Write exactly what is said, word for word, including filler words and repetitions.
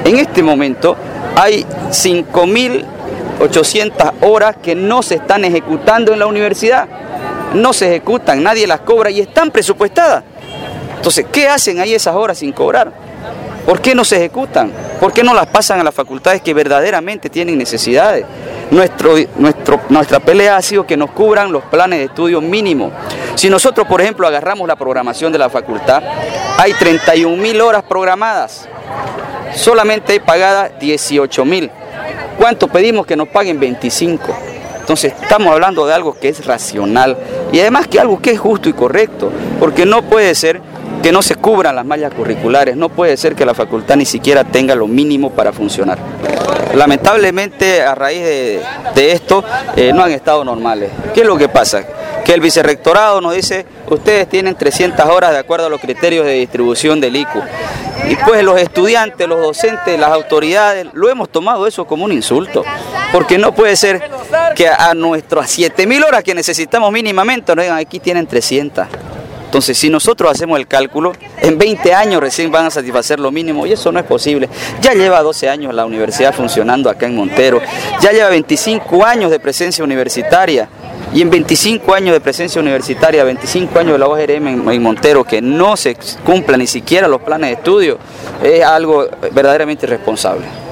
En este momento hay cinco mil ochocientas horas que no se están ejecutando en la universidad. No se ejecutan, nadie las cobra y están presupuestadas. Entonces, ¿qué hacen ahí esas horas sin cobrar? ¿Por qué no se ejecutan? ¿Por qué no las pasan a las facultades que verdaderamente tienen necesidades? Nuestro, nuestro, nuestra pelea ha sido que nos cubran los planes de estudio mínimos. Si nosotros, por ejemplo, agarramos la programación de la facultad, hay treinta y un mil horas programadas, solamente hay pagadas dieciocho mil. ¿Cuánto pedimos que nos paguen? veinticinco. Entonces estamos hablando de algo que es racional y además que algo que es justo y correcto, porque no puede ser que no se cubran las mallas curriculares, no puede ser que la facultad ni siquiera tenga lo mínimo para funcionar. Lamentablemente, a raíz de, de esto, eh, no han estado normales. ¿Qué es lo que pasa? Que el vicerrectorado nos dice, ustedes tienen trescientas horas de acuerdo a los criterios de distribución del I C U. Y pues los estudiantes, los docentes, las autoridades, lo hemos tomado eso como un insulto. Porque no puede ser que a nuestras siete mil horas que necesitamos mínimamente nos digan, aquí tienen trescientas. Entonces, si nosotros hacemos el cálculo, en veinte años recién van a satisfacer lo mínimo y eso no es posible. Ya lleva doce años la universidad funcionando acá en Montero, ya lleva veinticinco años de presencia universitaria y en veinticinco años de presencia universitaria, veinticinco años de la U A G R M en, en Montero, que no se cumplan ni siquiera los planes de estudio, es algo verdaderamente irresponsable.